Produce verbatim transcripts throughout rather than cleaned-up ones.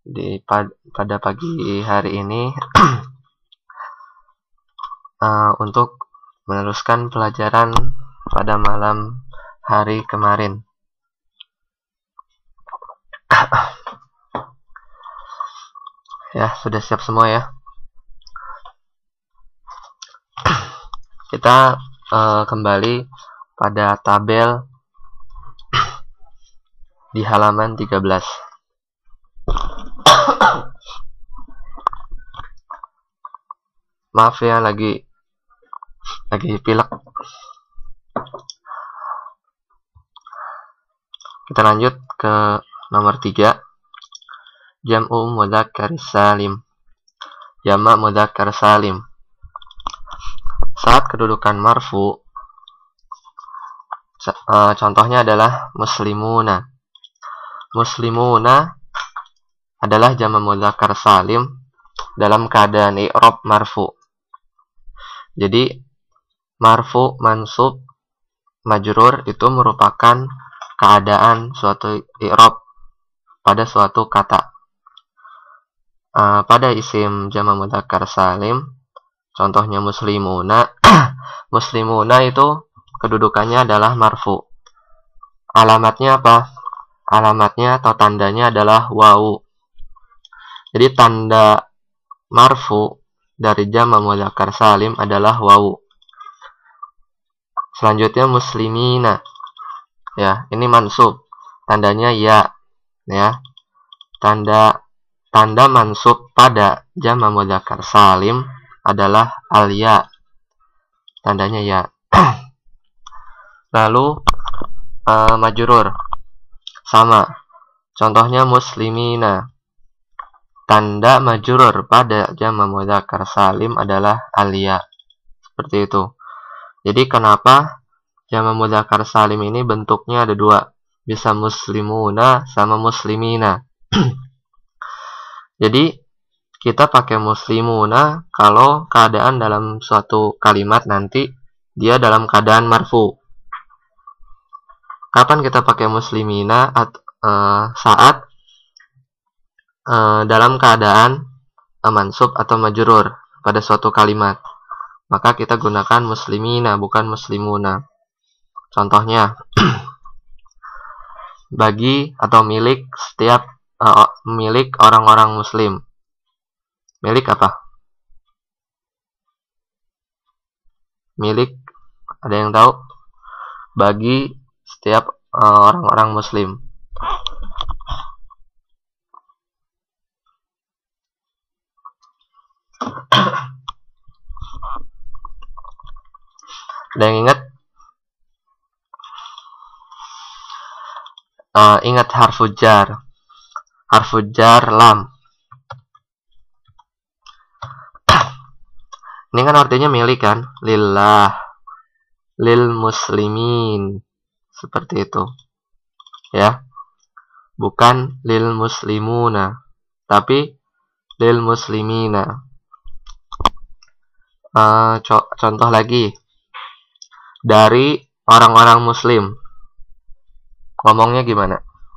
di pad pada pagi hari ini uh, untuk meneruskan pelajaran pada malam hari kemarin. Ya, sudah siap semua ya. Kita uh, kembali pada tabel di halaman tiga belas. Maaf ya, lagi lagi pilek. Kita lanjut ke nomor tiga. Jam'u mudzakkar salim. Jamak mudzakkar salim. Saat kedudukan marfu, uh, contohnya adalah muslimuna. Muslimuna adalah jamak mudzakkar salim dalam keadaan i'rab marfu. Jadi marfu, mansub, majrur itu merupakan keadaan suatu i'rab pada suatu kata. Uh, pada isim jamak mudzakkar salim, contohnya muslimuna, muslimuna itu kedudukannya adalah marfu. Alamatnya apa? Alamatnya atau tandanya adalah wawu. Jadi tanda marfu dari jamak mudzakkar salim adalah wawu. Selanjutnya muslimina. Ya, ini mansub. Tandanya ya. Ya. Tanda tanda mansub pada jamak mudzakkar salim adalah al-ya. Tandanya ya. Lalu uh, majrur sama. Contohnya muslimina. Tanda majrur pada jamak mudzakkar salim adalah al-ya. Seperti itu. Jadi kenapa jamak mudzakkar salim ini bentuknya ada dua. Bisa muslimuna sama muslimina. Jadi kita pakai muslimuna kalau keadaan dalam suatu kalimat nanti dia dalam keadaan marfu. Kapan kita pakai muslimina? At, uh, saat uh, dalam keadaan uh, mansub atau majrur pada suatu kalimat. Maka kita gunakan muslimina bukan muslimuna. Contohnya bagi atau milik setiap uh, milik orang-orang muslim. Milik apa? Milik, ada yang tahu? Bagi setiap orang-orang uh, muslim. Ada yang ingat? Uh, ingat harfu jar. Harfu jar lam. Ini kan artinya milik kan? Lillah, lil muslimin. Seperti itu. Ya. Bukan lil muslimuna, tapi lil muslimina. Uh, co contoh lagi. Dari orang-orang muslim. Ngomongnya gimana?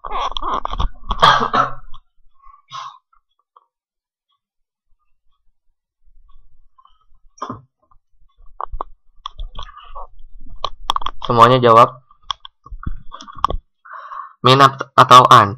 Semuanya jawab. Min atau an?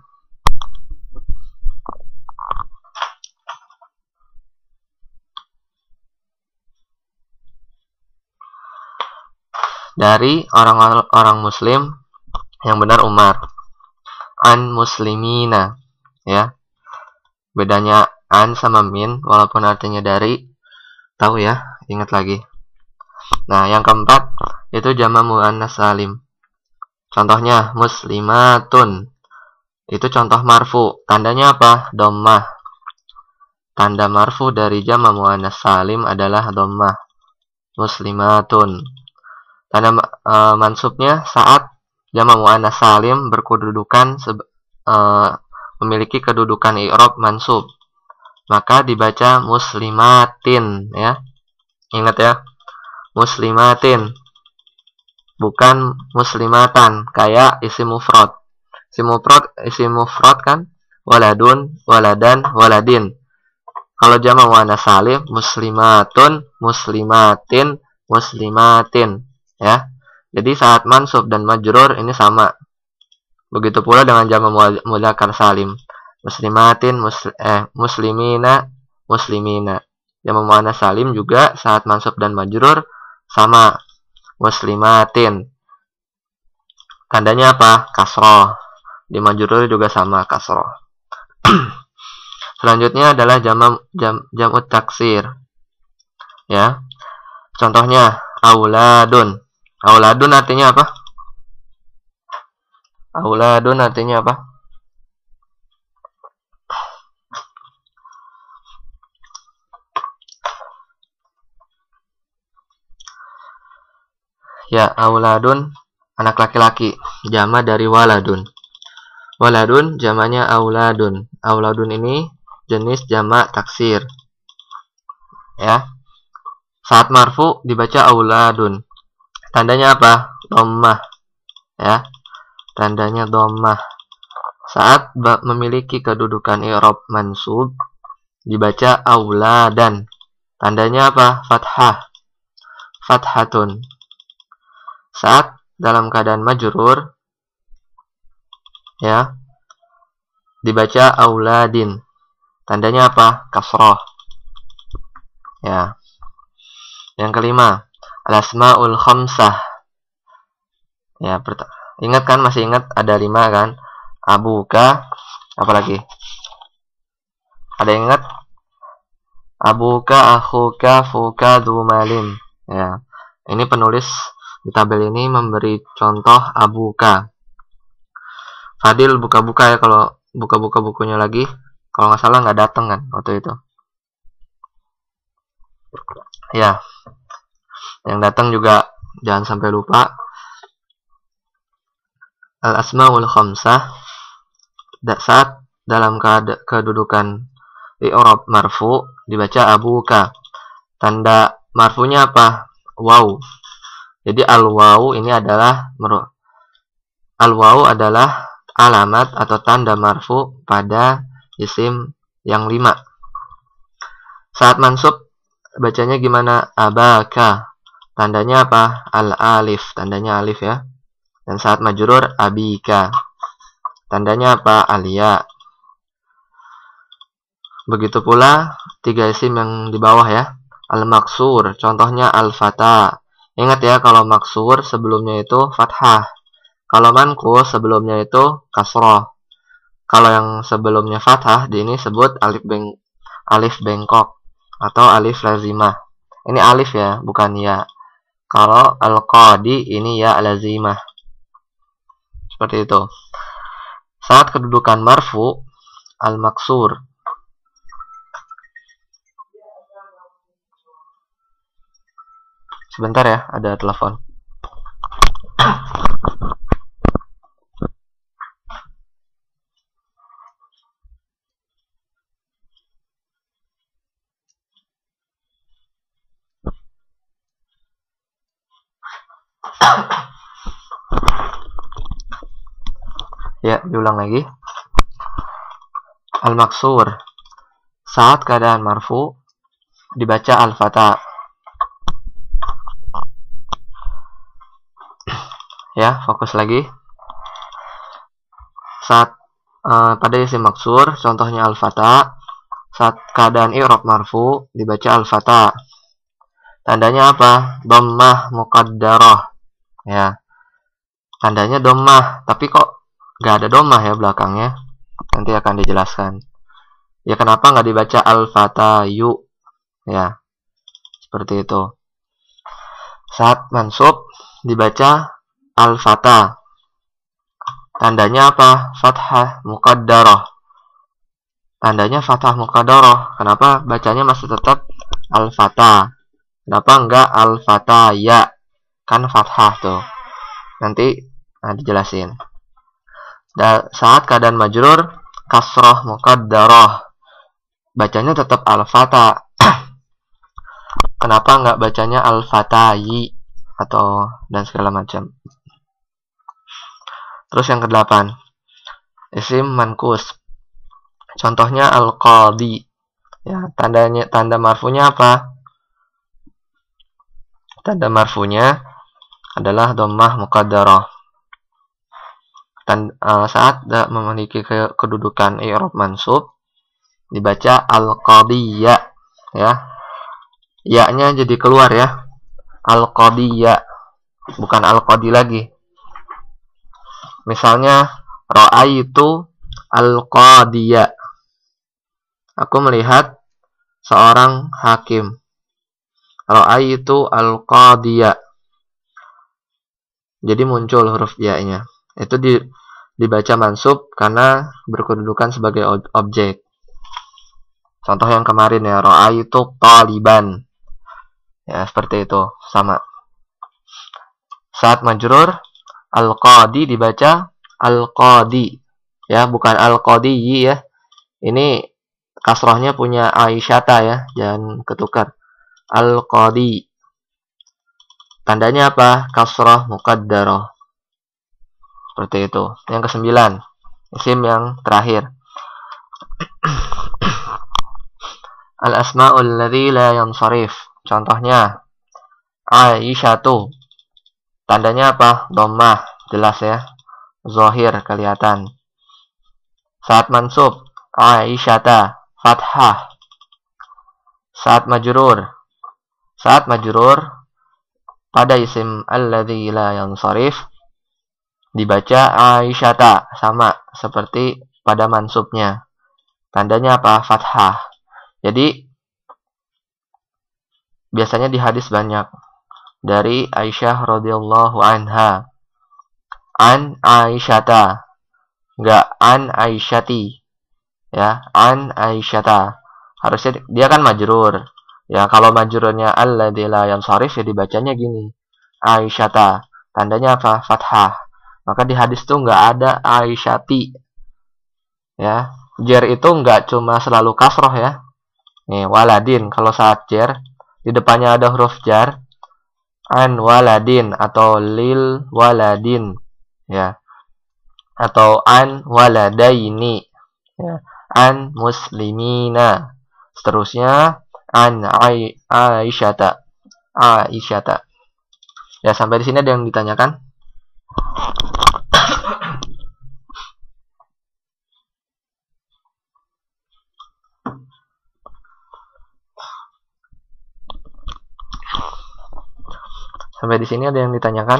Dari orang-orang muslim, yang benar Umar. An muslimina, ya. Bedanya an sama min, walaupun artinya dari, tahu ya, ingat lagi. Nah, yang keempat itu jamak muannats salim. Contohnya muslimatun. Itu contoh marfu. Tandanya apa? Dhammah. Tanda marfu dari jamak muannats salim adalah dhammah. Muslimatun. Tanda uh, mansubnya saat jamak muannats salim berkedudukan uh, memiliki kedudukan i'rab mansub, maka dibaca muslimatin, ya. Ingat ya, muslimatin, bukan muslimatan kayak isim mufrad. Isim mufrad, isim mufrad kan waladun, waladan, waladin. Kalau jamak muannas salim, muslimatun, muslimatin, muslimatin, ya. Jadi saat mansub dan majrur ini sama. Begitu pula dengan jamak mudzakkar salim, muslimatin, musl eh muslimina, muslimina. Jamak muannas salim juga saat mansub dan majrur sama, muslimatin. Tandanya apa? Kasroh. Di majrur juga sama, kasroh. Selanjutnya adalah jamak jam jam'ut taksir. Ya. Contohnya auladun. Auladun artinya apa? Auladun artinya apa? Ya, auladun anak laki-laki, jamak dari waladun. Waladun jamaknya auladun. Auladun ini jenis jamak taksir. Ya. Saat marfu dibaca auladun. Tandanya apa? Dhammah. Ya. Tandanya dhammah. Saat memiliki kedudukan i'rab mansub dibaca auladan. Tandanya apa? Fathah. Fathatun. Saat dalam keadaan majrur, ya, dibaca auladin. Tandanya apa? Kasroh. Ya. Yang kelima, al-asmaul khamsah. Ya, ingat kan? Masih ingat ada lima kan? Abuka, apalagi? Ada yang ingat? Abuka, akhuka, fuka, dumalin. Ya. Ini penulis di tabel ini memberi contoh abuka. Fadil buka-buka ya, kalau buka-buka bukunya lagi. Kalau nggak salah nggak datang kan waktu itu. Ya, yang datang juga jangan sampai lupa. Al-asmaul khamsah saat dalam kedudukan i'rab marfu dibaca abuka. Tanda marfunya apa? Waw. Jadi al-waw ini adalah al-waw adalah alamat atau tanda marfu pada isim yang lima. Saat mansub bacanya gimana? Abaka. Tandanya apa? Al-alif. Tandanya alif ya. Dan saat majrur abika. Tandanya apa? Al-ya. Begitu pula tiga isim yang di bawah ya. Al-maksur. Contohnya al-fata. Ingat ya, kalau maksur sebelumnya itu fathah. Kalau manqus sebelumnya itu kasroh. Kalau yang sebelumnya fathah, di ini sebut alif beng alif bengkok atau alif lazimah. Ini alif ya, bukan ya. Kalau al-qadi ini ya lazimah. Seperti itu. Saat kedudukan marfu, al-maksur. Sebentar ya, ada telepon. Ya, diulang lagi. Al-maksur. Saat keadaan marfu dibaca al-fata. Ya, fokus lagi. Saat uh, pada isim maksur, contohnya al-fata. Saat keadaan i'rab marfu dibaca al-fata. Tandanya apa? Dhammah muqaddarah. Ya. Tandanya dhammah, tapi kok gak ada dhammah ya belakangnya? Nanti akan dijelaskan. Ya, kenapa nggak dibaca al-fatayu? Ya. Seperti itu. Saat mansub dibaca al-fata. Tandanya apa? Fathah muqaddarah. Tandanya fathah muqaddarah. Kenapa bacanya masih tetap al-fata? Kenapa enggak al-fataya? Kan fathah tuh. Nanti nah, dijelasin. Dan saat keadaan majrur kasroh muqaddarah, bacanya tetap al-fata. Kenapa enggak bacanya al-fatayi atau dan segala macam? Terus yang kedelapan, isim manqus. Contohnya al-qadi. Ya, tandanya tanda marfunya apa? Tanda marfunya adalah dhammah muqaddarah. Dan uh, saat memiliki ke kedudukan i'rab mansub dibaca al-qadiyya, ya. Ya-nya jadi keluar ya. Al-qadiyya, bukan al-qadi lagi. Misalnya ra'aitu al-qadiyya. Aku melihat seorang hakim. Ra'aitu al-qadiyya. Jadi muncul huruf ya-nya. Itu di, dibaca mansub karena berkedudukan sebagai objek. Contoh yang kemarin ya, ra'aitu taliban. Ya, seperti itu, sama. Saat majrur, al-qadi dibaca al-qadi. Ya, bukan al-qadiyyi ya. Ini kasrohnya punya Aisyata ya, jangan ketukar. Al-qadi. Tandanya apa? Kasroh muqaddarah. Seperti itu. Yang kesembilan, isim yang terakhir. Al-asma'ul ladzi la yansharif. Contohnya Aisyatu. Tandanya apa? Dhammah, jelas ya. Zahir, kelihatan. Saat mansub Aisyata, fathah. Saat majrur. Saat majrur pada isim alladzi la yansharif dibaca Aisyata, sama seperti pada mansubnya. Tandanya apa? Fathah. Jadi biasanya di hadis banyak dari Aisyah radhiyallahu anha. An Aisyata, enggak an Aisyati. Ya, an Aisyata. Harusnya dia kan majrur. Ya, kalau majrurnya alladzi la yansharif ya dibacanya gini. Aisyata. Tandanya apa? Fathah. Maka di hadis itu enggak ada Aisyati. Ya, jar itu enggak cuma selalu kasroh ya. Nih, waladin kalau saat jar di depannya ada huruf jar, an waladin atau lil waladin, ya, atau an waladaini, ya, an muslimina, seterusnya an aisyata, aisyata. Ya, sampai di sini ada yang ditanyakan? Sampai di sini ada yang ditanyakan?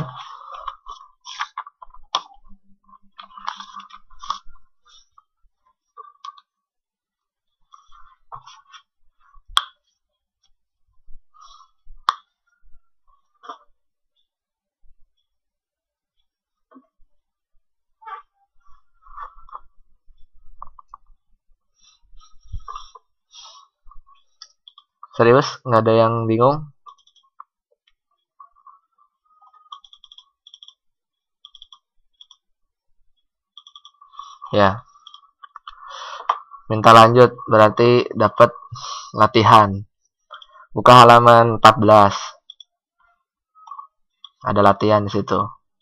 Serius? Nggak ada yang bingung? Ya, minta lanjut berarti dapat latihan. Buka halaman empat belas. Ada latihan di situ.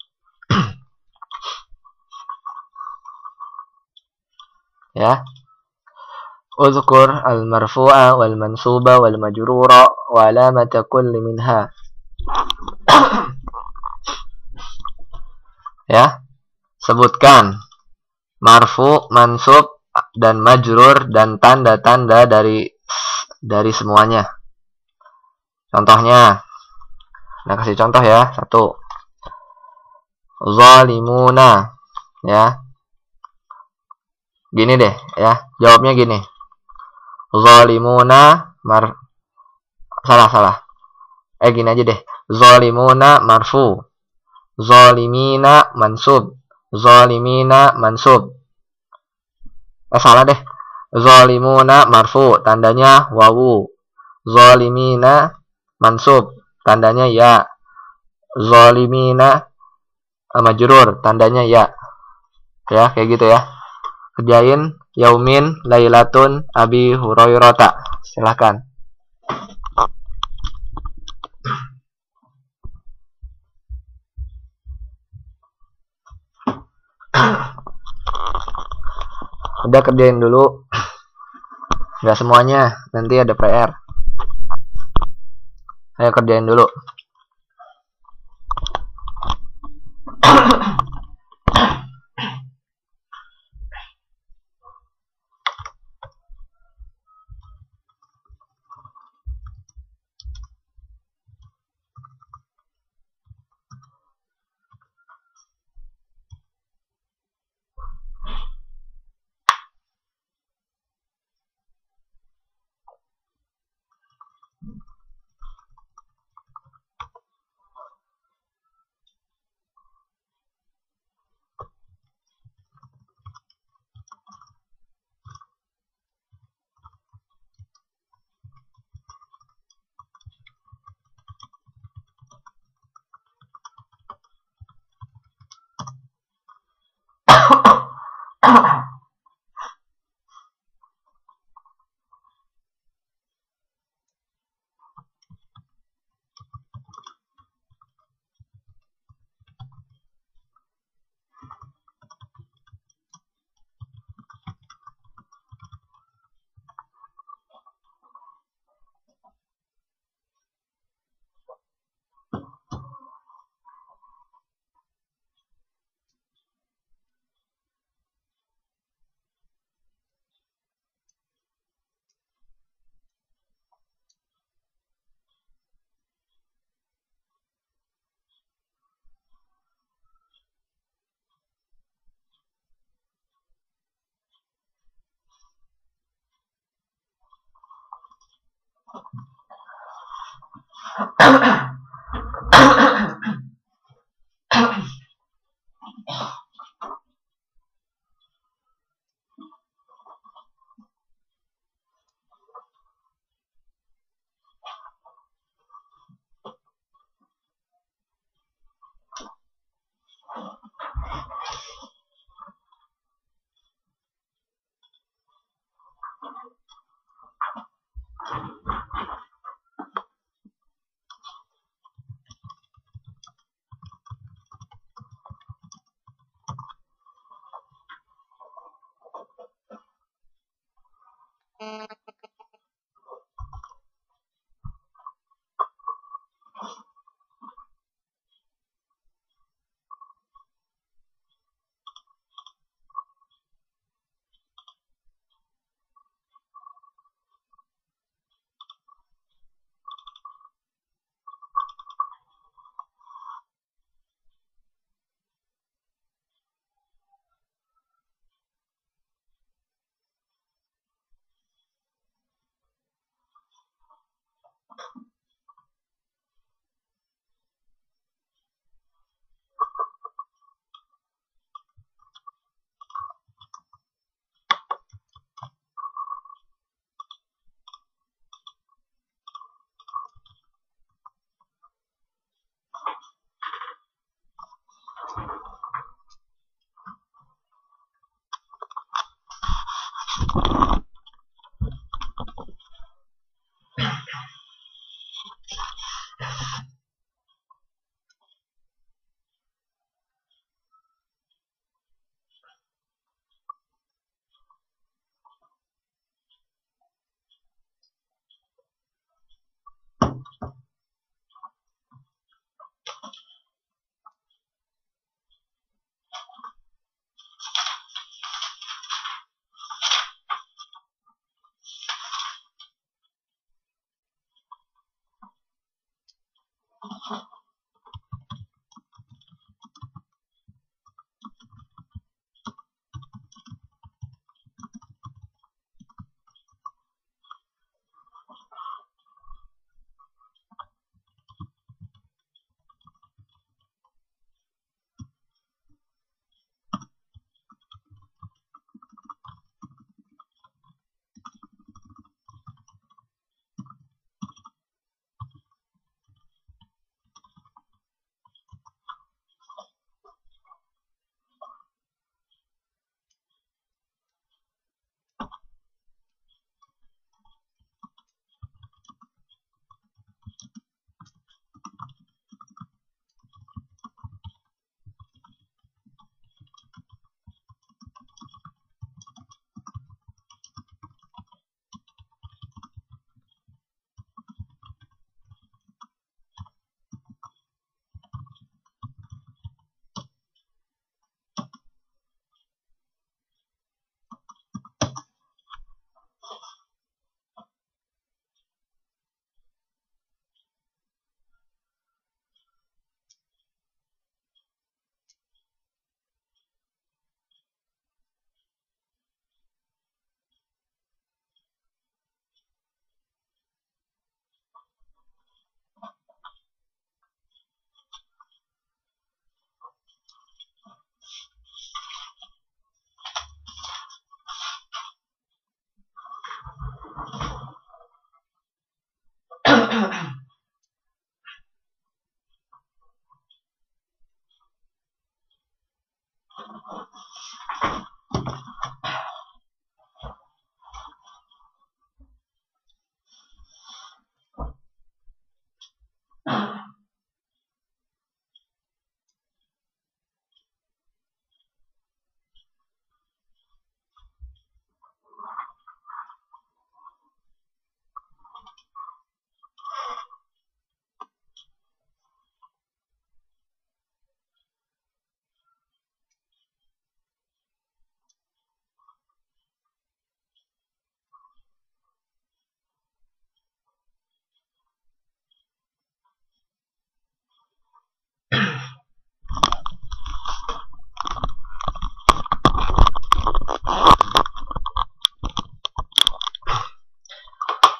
Ya. Uzkur al-marfu'a wal mansuba wal majrura wa alamata kulli minha. Ya. Sebutkan marfu, mansub, dan majrur dan tanda-tanda dari dari semuanya. Contohnya, nah kasih contoh ya. Satu, zalimuna, ya. Gini deh, ya. Jawabnya gini. Zalimuna mar salah salah. Eh gini aja deh. Zalimuna marfu, zalimina mansub, zalimina mansub. Eh salah deh. Zalimuna marfu, tandanya wawu. Zalimina mansub, tandanya ya. Zalimina majrur, tandanya ya. Ya, kayak gitu ya. Kerjain yaumin lailatun Abi Hurairata. Silakan. Udah, kerjain dulu. Nggak semuanya, nanti ada P R. Ayo kerjain dulu.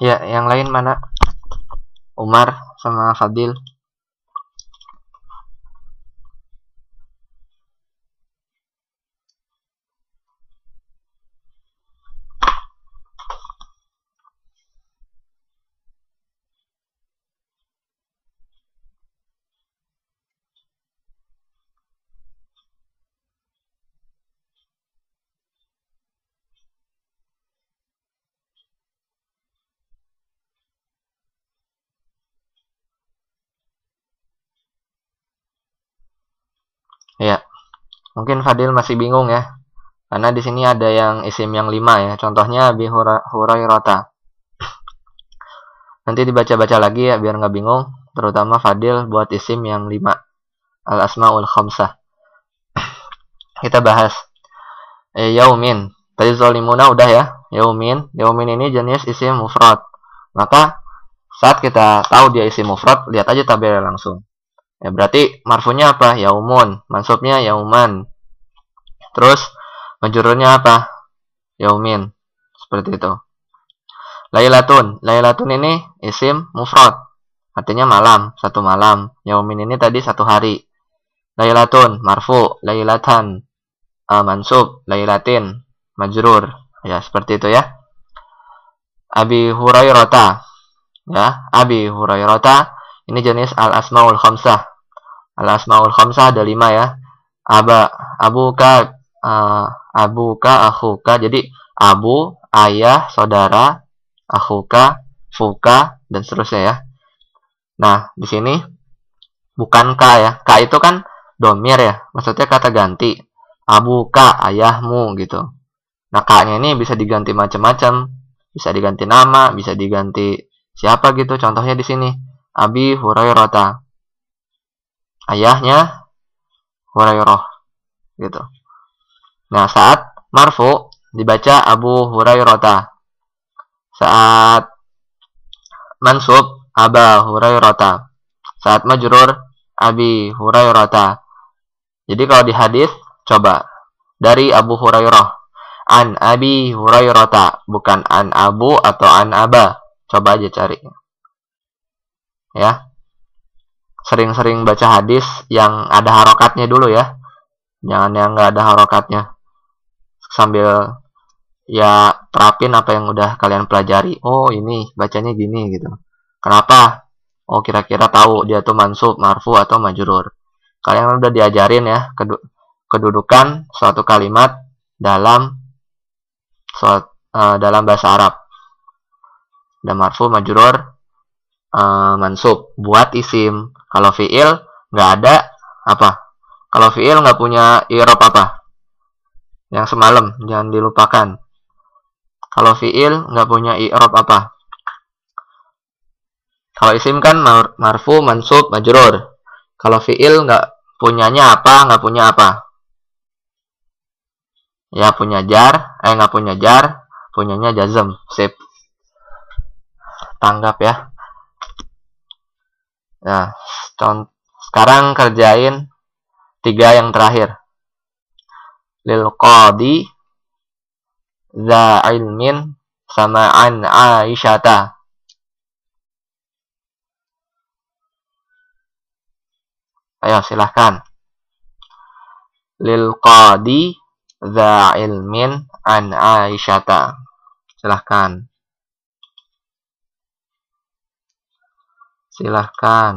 Ya, yang lain mana? Umar sama Fadil. Ya, mungkin Fadil masih bingung ya. Karena di sini ada yang isim yang lima ya. Contohnya Abi Hurairah. Nanti dibaca-baca lagi ya biar nggak bingung. Terutama Fadil buat isim yang lima. Al-Asma'ul Khamsah. Kita bahas. Eh, yaumin. Tadi zolimuna udah ya. Yaumin. Yaumin ini jenis isim mufrad. Maka saat kita tahu dia isim mufrad, lihat aja tabelnya langsung. Ya berarti marfunya apa? Yaumun. Mansubnya yauman. Terus majrurnya apa? Yaumin. Seperti itu. Lailatun. Lailatun ini isim mufrad. Artinya malam, satu malam. Yaumin ini tadi satu hari. Lailatun marfu, lailatan uh, mansub, lailatin majrur. Ya, seperti itu ya. Abi Hurairah. Ya, Abi Hurairah ini jenis al-asmaul khamsah. Al-asmaul khamsah ada lima ya. Aba, abuka, uh, abuka, akhuka. Jadi abu, ayah, saudara, akhuka, fuka, dan seterusnya ya. Nah, di sini bukan ka ya. Ka itu kan domir ya. Maksudnya kata ganti. Abuka, ayahmu gitu. Nah, ka-nya ini bisa diganti macam-macam. Bisa diganti nama, bisa diganti siapa gitu. Contohnya di sini. Abi Hurairah. Ayahnya Hurairah gitu. Nah, saat marfu dibaca Abu Hurairah. Saat mansub Aba Hurairah. Saat majrur Abi Hurairah. Jadi kalau di hadis coba dari Abu Hurairah. An Abi Hurairah, bukan an Abu atau an Aba. Coba aja cari. Ya. Sering-sering baca hadis yang ada harokatnya dulu ya. Jangan yang nggak ada harokatnya. Sambil ya terapin apa yang udah kalian pelajari. Oh ini bacanya gini gitu. Kenapa? Oh kira-kira tahu dia tuh mansub, marfu atau majrur. Kalian udah diajarin ya kedudukan suatu kalimat dalam suatu, uh, dalam bahasa Arab. Ada marfu, majrur, uh, mansub. Buat isim. Kalau fiil nggak ada apa? Kalau fiil nggak punya i'rab apa? Yang semalam jangan dilupakan. Kalau fiil nggak punya i'rab apa? Kalau isim kan marfu, mansub, majrur. Kalau fiil nggak punyanya apa? Nggak punya apa? Ya punya jar, eh nggak punya jar, punyanya jazm. Sip. Tanggap ya. Nah, sekarang kerjain tiga yang terakhir. Lil qadi za ilmin sama an Aisyata. Ayo silahkan. Lil qadi za ilmin an Aisyata. Silahkan. Silahkan.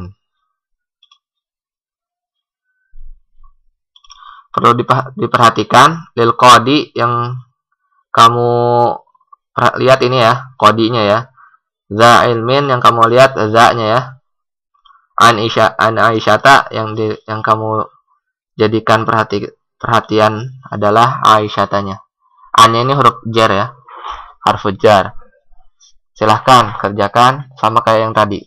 Perlu diperhatikan lil qadi yang kamu lihat ini ya, qadinya ya. Za ilmin yang kamu lihat za-nya ya. An Isya an Aisyata yang di, yang kamu jadikan perhati, perhatian adalah Aisyatanya. An-nya ini huruf jar ya. Harfu jar. Silahkan kerjakan sama kayak yang tadi.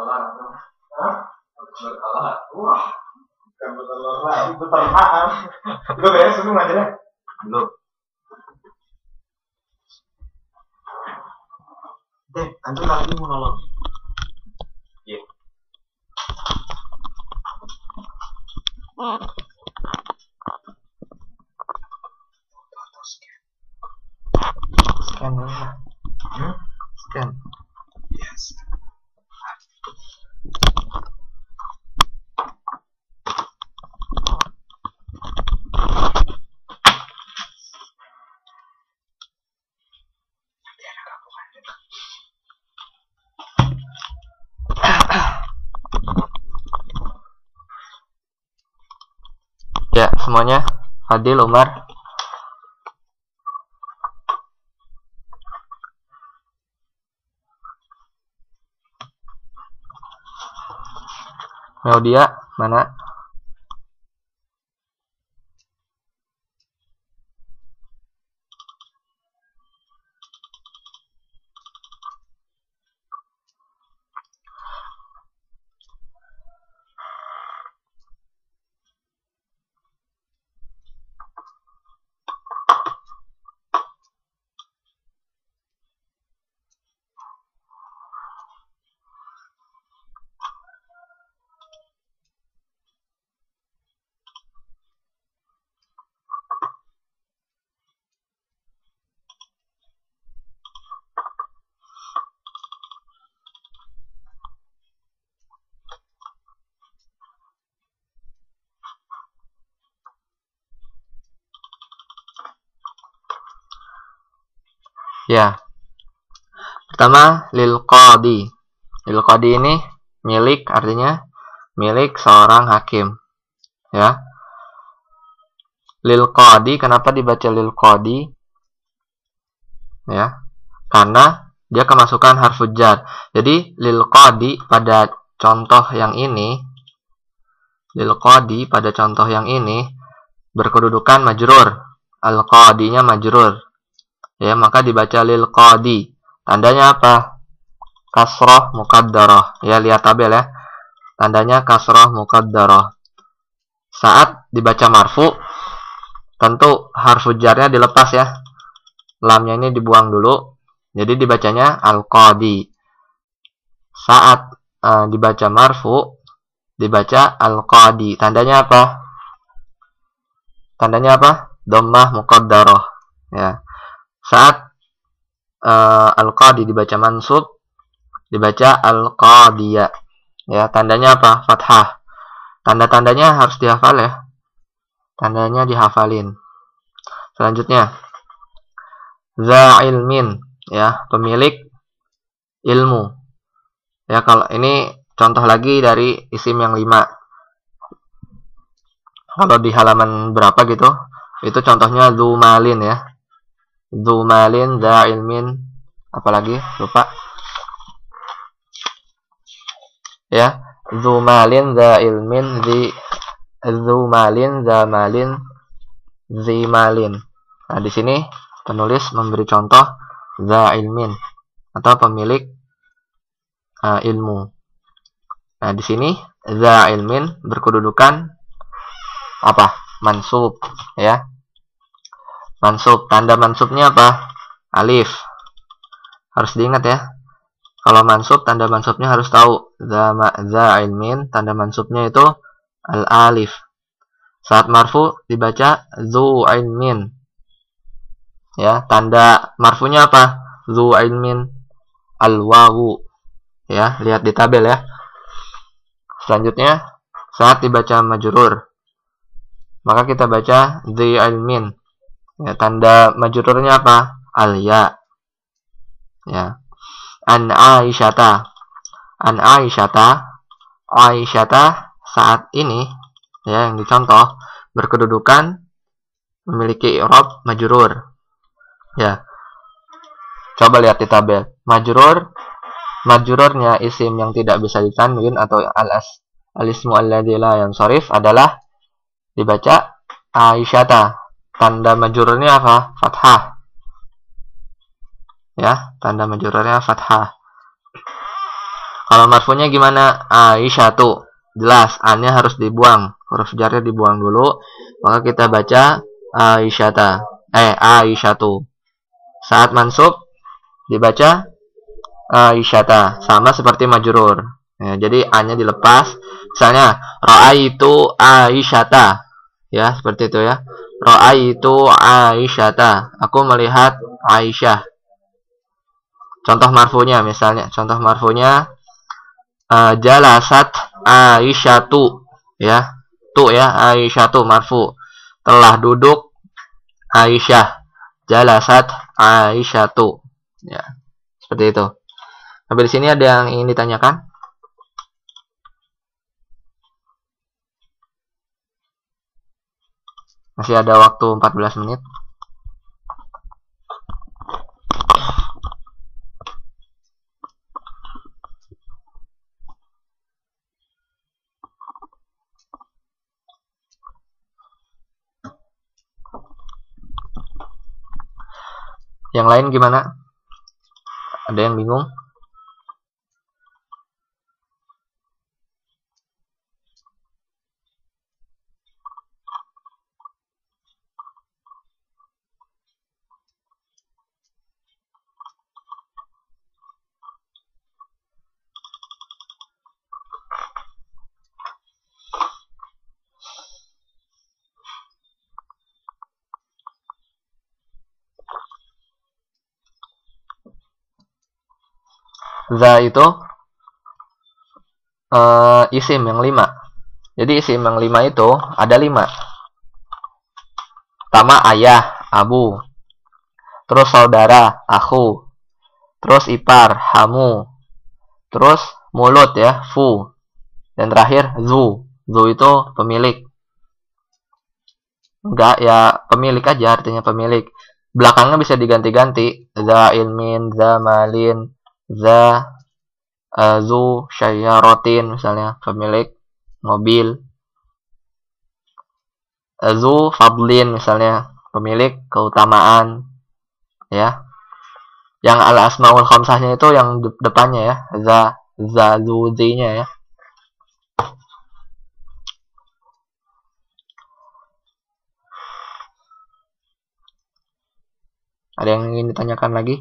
Wah, bukan bertelur lagi, beternakan. Gue beres dulu ngajarnya. Belum. Deh, antum kali ini mau nolong. Iya. Scan dulu. Hmm? Scan. Yes. Ya, semuanya. Fadil, Umar. Maudia, mana? Ya. Pertama, lil qadi. Lil qadi ini milik, artinya milik seorang hakim. Ya. Lil qadi, kenapa dibaca lil qadi? Ya. Karena dia kemasukan harful jar. Jadi lil qadi pada contoh yang ini, lil qadi pada contoh yang ini berkedudukan majrur. Al qadinya majrur. Ya, maka dibaca lil qadi. Tandanya apa? Kasroh muqaddarah. Ya, lihat tabel ya. Tandanya kasroh muqaddarah. Saat dibaca marfu, tentu harfu jarnya dilepas ya. Lamnya ini dibuang dulu. Jadi dibacanya al-qadi. Saat uh, dibaca marfu, dibaca al-qadi. Tandanya apa? Tandanya apa? Dhammah muqaddarah. Ya. Saat uh, al-qadi dibaca mansub, dibaca al-qadiyah. Ya, tandanya apa? Fathah. Tanda-tandanya harus dihafal ya. Tandanya dihafalin. Selanjutnya, za ilmin, ya, pemilik ilmu. Ya, kalau ini contoh lagi dari isim yang lima. Kalau di halaman berapa gitu, itu contohnya zu malin ya. Zu malin, za ilmin, apalagi lupa. Ya, zu malin, za ilmin, zi zu malin, za malin, zi malin. Nah, di sini penulis memberi contoh za ilmin atau pemilik uh, ilmu. Nah, di sini za ilmin berkedudukan apa? Mansub, ya. Mansub, tanda mansubnya apa? Alif. Harus diingat ya. Kalau mansub, tanda mansubnya harus tahu. Za, za ilmin, tanda mansubnya itu al-alif. Saat marfu dibaca zu ilmin. Ya, tanda marfunya apa? Zu ilmin al-wawu. Ya, lihat di tabel ya. Selanjutnya, saat dibaca majrur, maka kita baca dzi ilmin. Ya, tanda majrurnya apa? Al-ya. Ya. An Aisyata. An Aisyata. Aisyata saat ini ya yang dicontoh berkedudukan memiliki i'rab majrur. Ya. Coba lihat di tabel. Majrur, majrurnya isim yang tidak bisa ditanwin atau al-as al-ismu alladzi la yansharif adalah dibaca Aisyata. Tanda majrurnya apa? Fathah. Ya, tanda majrurnya fathah. Kalau marfunya gimana? Aisyatu. Jelas, A-nya harus dibuang. Huruf jarnya dibuang dulu. Maka kita baca Aisyata. Eh, Aisyatu. Saat mansub dibaca Aisyata. Sama seperti majrur. Ya, jadi A-nya dilepas. Misalnya, Ra'aitu Aisyata. Ya, seperti itu ya. Ra'aitu Aisyata. Aku melihat Aisyah. Contoh marfunya misalnya. Contoh marfunya uh, jalasat Aisyatu. Ya. Tu ya, Aisyatu marfu. Telah duduk Aisyah. Jalasat Aisyatu. Ya. Seperti itu. Sampai di sini ada yang ingin ditanyakan? Masih ada waktu empat belas menit. Yang lain gimana? Ada yang bingung? Za itu uh, isim yang lima. Jadi isim yang lima itu ada lima. Pertama ayah, abu. Terus saudara, aku. Terus ipar, hamu. Terus mulut ya, fu. Dan terakhir zu. Zu itu pemilik. Enggak ya, pemilik aja artinya pemilik. Belakangnya bisa diganti-ganti. Za ilmin, za malin, za uh, zu syayarotin misalnya, pemilik mobil. uh, zu fadlin misalnya, pemilik keutamaan ya. Yang al asmaul khamsahnya itu yang de depannya ya, za za zu zi-nya ya. Ada yang ingin ditanyakan lagi?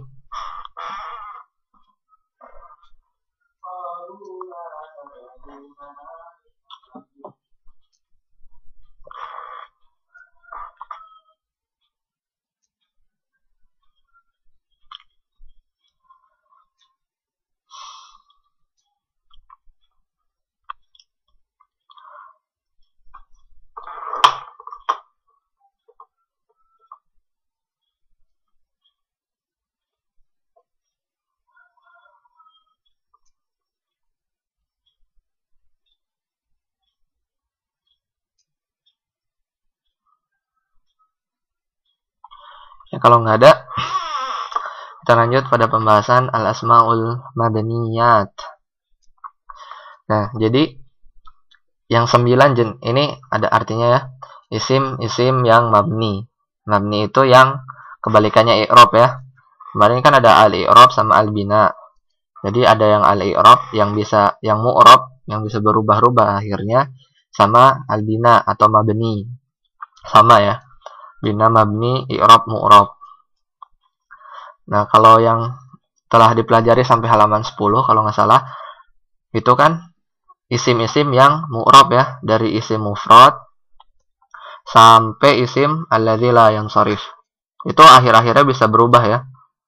Ya, kalau nggak ada, kita lanjut pada pembahasan al-asmaul madaniyat. Nah, jadi yang sembilan jen ini ada artinya ya. Isim-isim yang mabni. Mabni itu yang kebalikannya i'rab ya. Kemarin kan ada al-i'rab sama al-bina. Jadi ada yang al-i'rab yang bisa yang mu'rab yang bisa berubah-ubah akhirnya, sama al-bina atau mabni. Sama ya. Bina, mabni, i'rab, mu'rab. Nah, kalau yang telah dipelajari sampai halaman sepuluh kalau nggak salah, itu kan isim-isim yang mu'rab ya, dari isim mufrad sampai isim alladzi la yansharif. Itu akhir-akhirnya bisa berubah ya.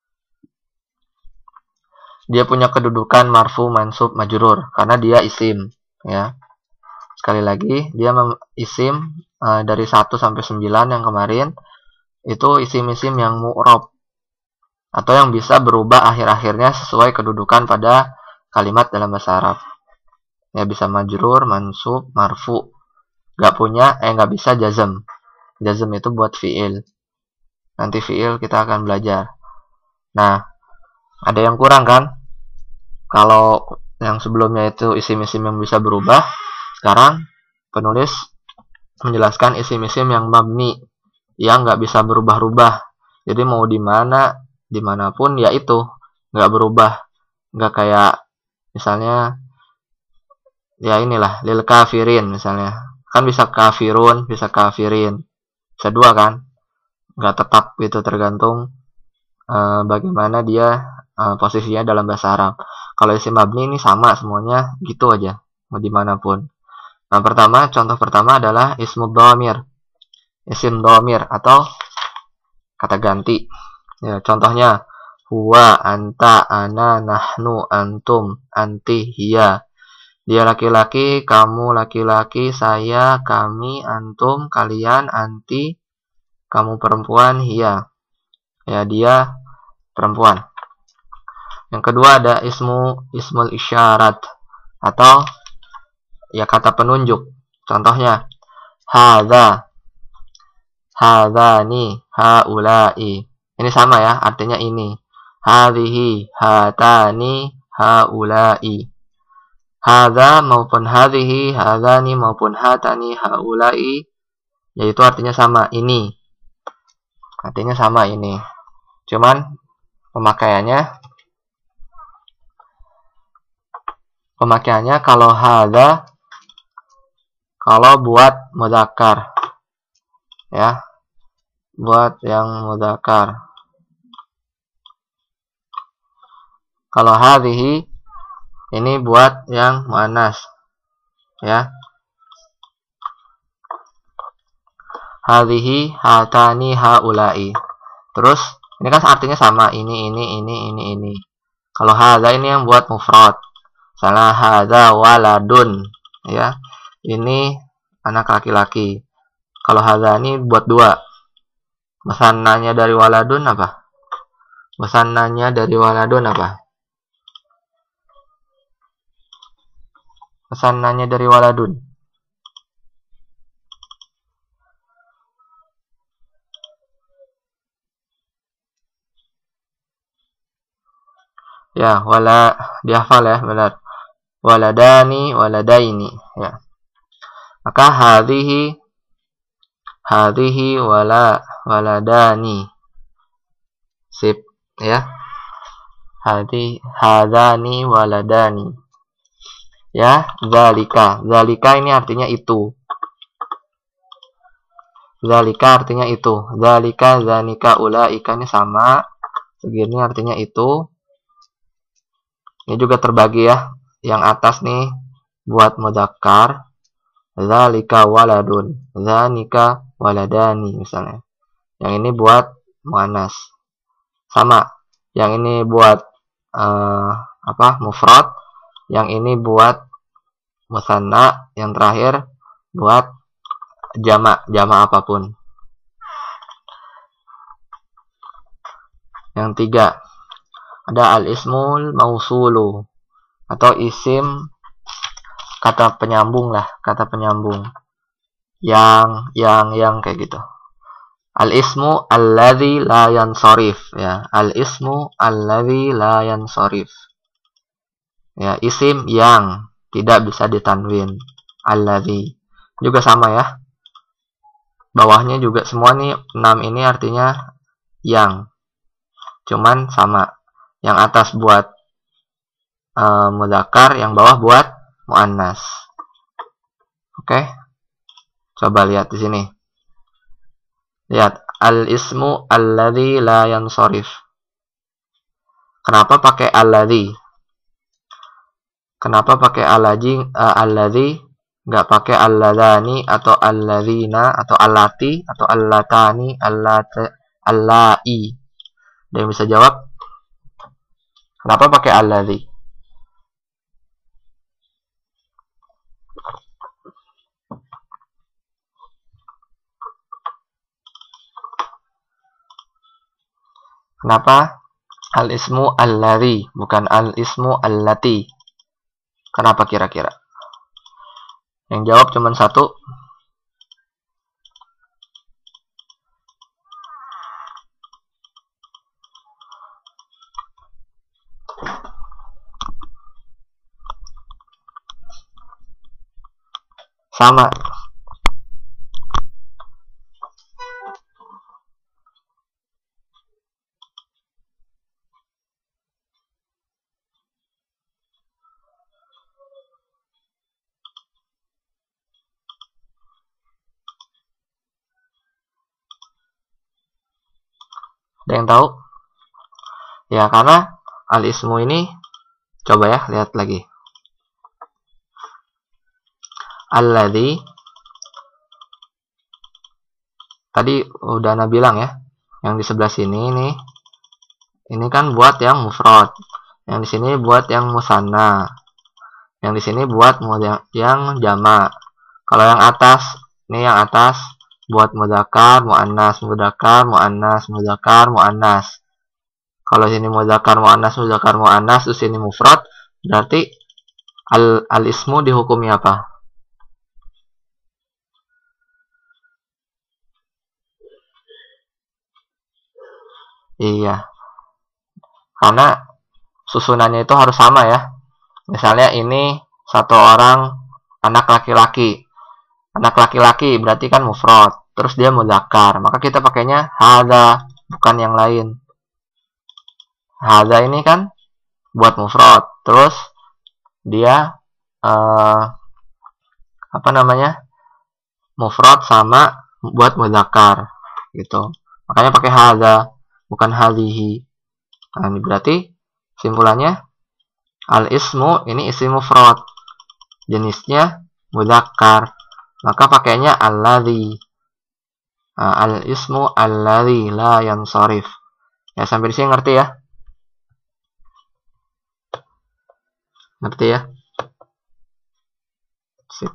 Dia punya kedudukan marfu, mansub, majrur karena dia isim ya. Sekali lagi, dia isim uh, dari satu sampai sembilan yang kemarin itu isim-isim yang mu'rab atau yang bisa berubah akhir-akhirnya sesuai kedudukan pada kalimat dalam bahasa Arab. Ya bisa majrur, mansub, marfu. Gak punya, eh gak bisa jazm. Jazm itu buat fi'il. Nanti fi'il kita akan belajar. Nah, ada yang kurang kan? Kalau yang sebelumnya itu isim-isim yang bisa berubah, sekarang penulis menjelaskan isim-isim yang mabni, yang nggak bisa berubah-ubah. Jadi mau di mana, dimanapun ya itu nggak berubah, nggak kayak Misalnya ya inilah lil kafirin misalnya. Kan bisa kafirun, bisa kafirin. Bisa dua kan? Nggak tetap itu, tergantung uh, bagaimana dia uh, posisinya dalam bahasa Arab. Kalau isim mabni ini sama semuanya gitu aja, mau dimanapun. Nah, pertama, contoh pertama adalah ismud dhamir. Isim dhamir atau kata ganti. Ya, contohnya huwa, anta, ana, nahnu, antum, anti, hiya. Dia laki-laki, kamu laki-laki, saya, kami, antum, kalian, anti, kamu perempuan, hiya. Ya, dia perempuan. Yang kedua ada ismu ismul isyarat atau ya kata penunjuk. Contohnya hadza, hadzani, haula'i. Ini sama ya, artinya ini. Hadhihi, hatani, haula'i. Hadza maupun hadhihi, hadzani maupun hatani, haula'i, yaitu artinya sama, ini. Artinya sama ini. Cuman pemakaiannya pemakaiannya kalau hadza kalau buat mudzakkar ya, buat yang mudzakkar. Kalau hadhihi ini buat yang muannas ya. Hadhihi, hatani, haula'i. Terus ini kan artinya sama, ini ini ini ini ini. Kalau hadza ini yang buat mufrad. Salah hadza waladun ya. Ini anak laki-laki. Kalau hadza ini buat dua. Musannanya dari waladun apa? Musannanya dari waladun apa? Musannanya dari waladun. Ya, wala dihafal ya, benar. Waladani, waladaini ya. Maka hadhihi hadhihi wala waladani. Sip ya. Hadhi hadani waladani. Ya, zalika. Zalika ini artinya itu. Zalika artinya itu. Zalika, zanika, ulaika ini sama. Segini artinya itu. Ini juga terbagi ya. Yang atas nih buat mudzakkar. Zalika waladun, zanika waladani misalnya. Yang ini buat muannas. Sama. Yang ini buat uh, apa? Mufrad. Yang ini buat musanna. Yang terakhir buat jamak, jamak apapun. Yang tiga ada al-ismul mausulu atau isim kata penyambung lah, kata penyambung. Yang yang yang kayak gitu. Al-ismu alladzi la yansharif ya. Al-ismu alladzi la yansharif. Ya, isim yang tidak bisa ditanwin. Alladzi. Juga sama ya. Bawahnya juga semua nih enam ini artinya yang. Cuman sama. Yang atas buat uh, mudzakkar, yang bawah buat muannas. Oke. Coba lihat di sini. Lihat, al-ismu alladzi la yansharif. Kenapa pakai alladzi? Kenapa pakai alladzi uh, alladzi enggak pakai alladzani atau alladzina atau allati atau allatani, allata, allai? Ada yang bisa jawab? Kenapa pakai alladzi? Kenapa al-ismu alladzi bukan al-ismu allati? Kenapa kira-kira? Yang jawab cuma satu. Sama. Ada yang tahu? Ya, karena al-ismu ini, coba ya, lihat lagi. Alladzi, tadi udah Ana bilang ya, yang di sebelah sini nih, ini kan buat yang mufrad, yang di sini buat yang musanna, yang di sini buat yang jamak. Kalau yang atas, ini yang atas buat mudzakkar, muannas, mudzakkar, muannas, mudzakkar, muannas. Kalau sini mudzakkar, muannas, mudzakkar, muannas, terus sini mufrad, berarti al al-ismu dihukumi apa? Iya. Karena susunannya itu harus sama ya. Misalnya ini satu orang anak laki-laki. Anak laki-laki berarti kan mufrad, terus dia mudzakkar, maka kita pakainya hadza, bukan yang lain. Hadza ini kan buat mufrad, terus dia uh, apa namanya? Mufrad sama buat mudzakkar gitu. Makanya pakai hadza, bukan hadhihi. Nah, ini berarti simpulannya al-ismu ini isim mufrad. Jenisnya mudzakkar. Maka pakainya alladzi. Nah, al-ismu alladzi la yansharif. Ya, sampai di sini ngerti ya? Ngerti ya? Sip.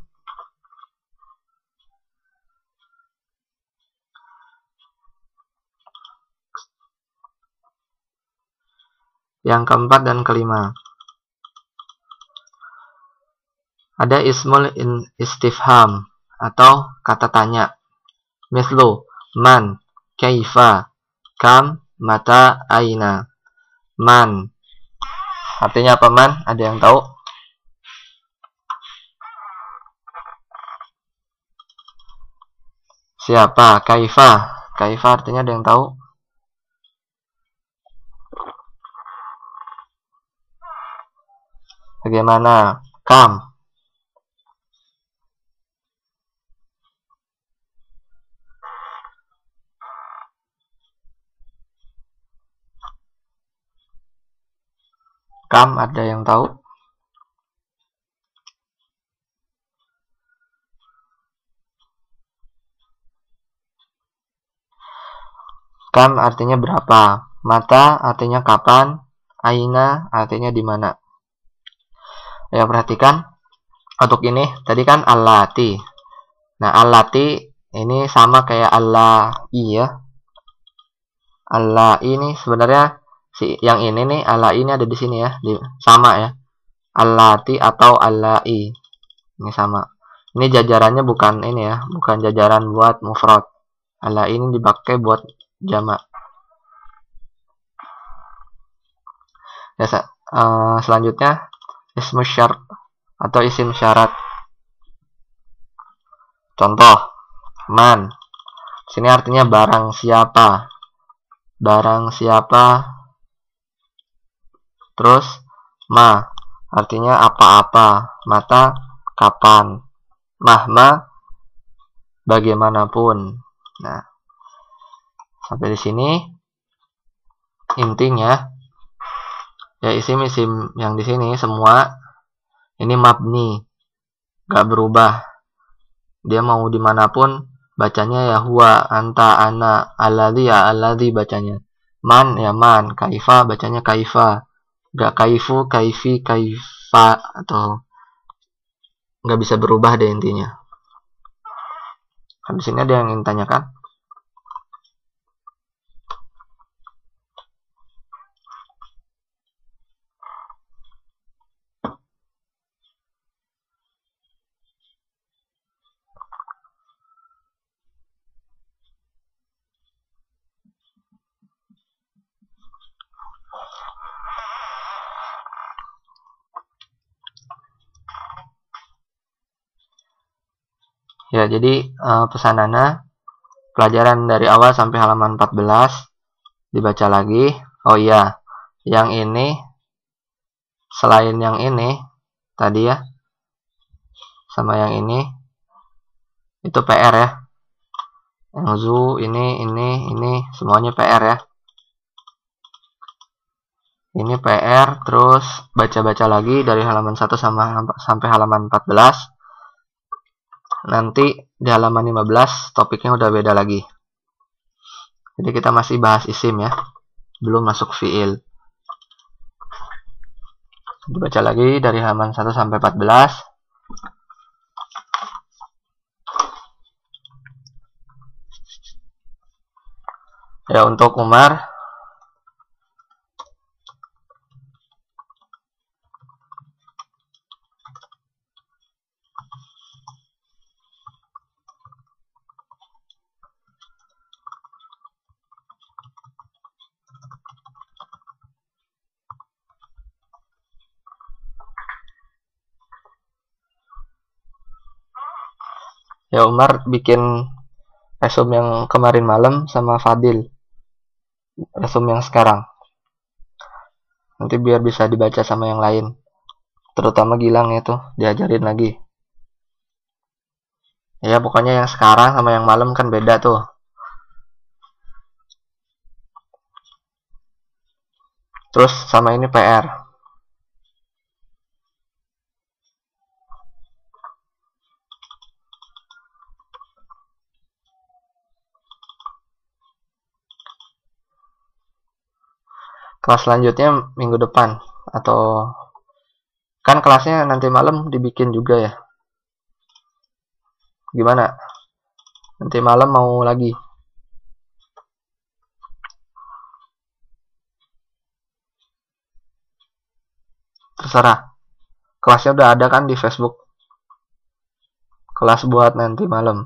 Yang keempat dan kelima. Ada ismul istifham atau kata tanya. Mislu man, kaifa, kam, mata, aina. Man. Artinya apa man? Ada yang tahu? Siapa? Kaifa. Kaifa artinya ada yang tahu? Bagaimana? Kam. Kam ada yang tahu? Kam artinya berapa? Mata artinya kapan? Aina artinya di mana? Ya, perhatikan untuk ini tadi kan allati. Nah, allati ini sama kayak allai ya. Allai ini sebenarnya si yang ini nih, allai ini ada di sini ya, di, sama ya. Allati atau allai. Ini sama. Ini jajarannya bukan ini ya, bukan jajaran buat mufrad. Allai ini dipakai buat jamak. Ya, uh, selanjutnya ismu syarat atau isim syarat. Contoh, man. Sini artinya barang siapa. Barang siapa. Terus ma artinya apa-apa. Mata kapan. Mahma bagaimanapun. Nah, sampai di sini intinya ya isim-isim yang di sini semua ini mabni, gak berubah. Dia mau dimanapun bacanya ya huwa, anta, ana, alladzi ya alladzi bacanya. Man ya man, kaifa bacanya kaifa. Gak kaifu, kaifi, kaifa atau gak bisa berubah deh intinya. Habis ini ada yang ingin tanyakan? Ya, jadi uh, pesan Ana pelajaran dari awal sampai halaman empat belas dibaca lagi. Oh iya, yang ini selain yang ini tadi ya, sama yang ini itu P R ya. Yang zu ini ini ini semuanya P R ya. Ini P R, terus baca-baca lagi dari halaman satu sama sampai halaman empat belas. Nanti di halaman lima belas topiknya udah beda lagi. Jadi kita masih bahas isim ya, belum masuk fiil. Dibaca lagi dari halaman satu sampai empat belas. Ya, untuk Umar, ya Umar bikin resume yang kemarin malam sama Fadil, resume yang sekarang. Nanti biar bisa dibaca sama yang lain, terutama Gilang itu diajarin lagi. Ya pokoknya yang sekarang sama yang malam kan beda tuh. Terus sama ini P R. Kelas selanjutnya minggu depan, atau kan kelasnya nanti malam dibikin juga ya. Gimana? Nanti malam mau lagi? Terserah. Kelasnya udah ada kan di Facebook. Kelas buat nanti malam.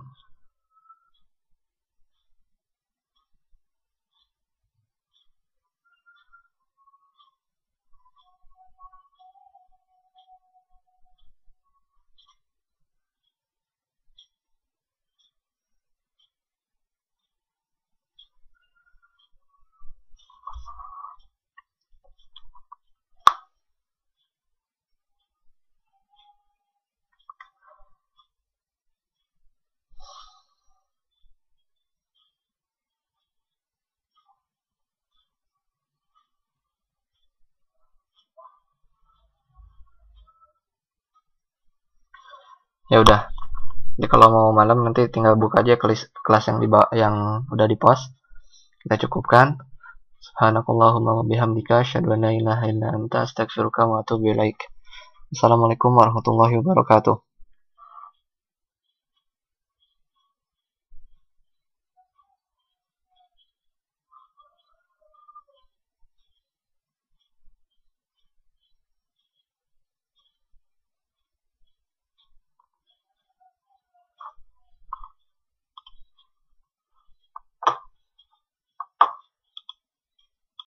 Ya udah. Jadi kalau mau malam nanti tinggal buka aja kelas kelas yang di yang udah di post. Kita cukupkan. Subhanakallahumma wa bihamdika asyhadu an la ilaha illa anta astaghfiruka wa atubu ilaik. Assalamualaikum warahmatullahi wabarakatuh.